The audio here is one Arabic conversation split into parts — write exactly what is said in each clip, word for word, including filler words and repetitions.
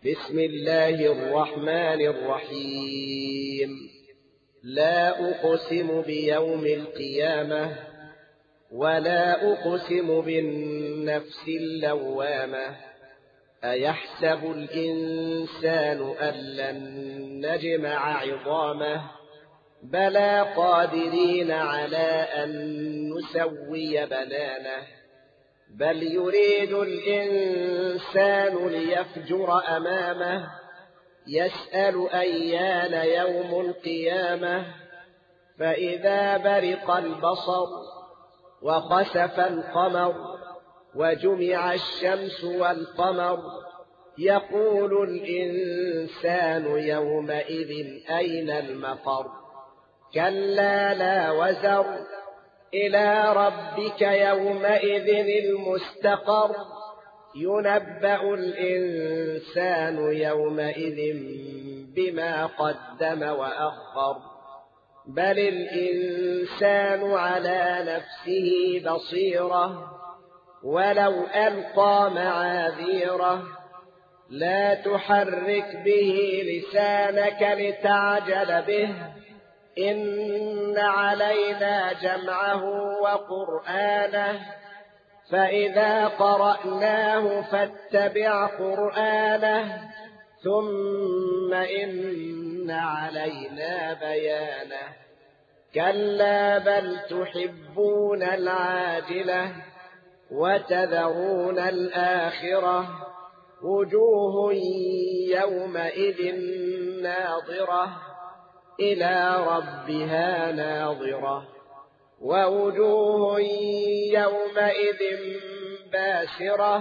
بسم الله الرحمن الرحيم. لا أقسم بيوم القيامة ولا أقسم بالنفس اللوامة. أيحسب الإنسان أن لن نجمع عظامه بلى قادرين على أن نسوي بنانه بل يريد الإنسان ليفجر أمامه يسأل أيان يوم القيامة. فإذا برق البصر وخسف القمر وجمع الشمس والقمر يقول الإنسان يومئذ أين المفر. كلا لا وزر إلى ربك يومئذ المستقر. ينبأ الإنسان يومئذ بما قدم وأخر. بل الإنسان على نفسه بصيرة ولو ألقى معاذيره. لا تحرك به لسانك لتعجل به إن علينا جمعه وقرآنه فإذا قرأناه فاتبع قرآنه ثم إن علينا بيانه. كلا بل تحبون العاجلة وتذرون الآخرة. وجوه يومئذ ناظرة إلى ربها ناظرة ووجوه يومئذ باسرة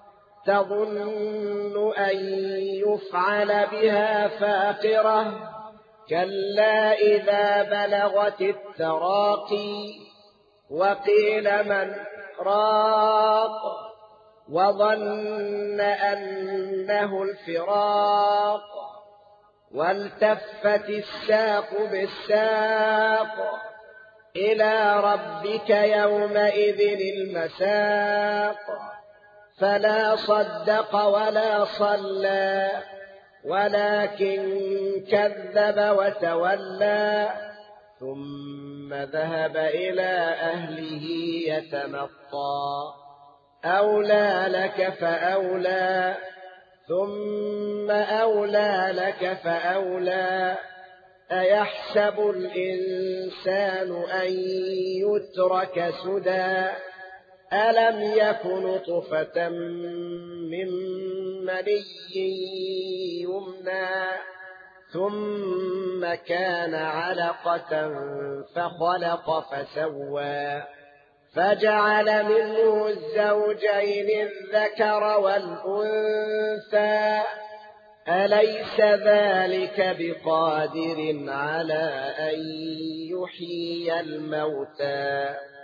تظن أن يفعل بها فاقرة. كلا إذا بلغت التراقي وقيل من راق وظن أنه الفراق والتفت الساق بالساق إلى ربك يومئذ المساق. فلا صدق ولا صلى ولكن كذب وتولى ثم ذهب إلى أهله يتمطى. أولى لك فأولى ثم أولى لك فأولى. أيحسب الإنسان أن يترك سدى ألم يك نطفة من مني يمنى ثم كان علقة فخلق فسوى فجعل منه الزوجين الذكر والأنثى. أليس ذلك بقادر على أن يحيي الموتى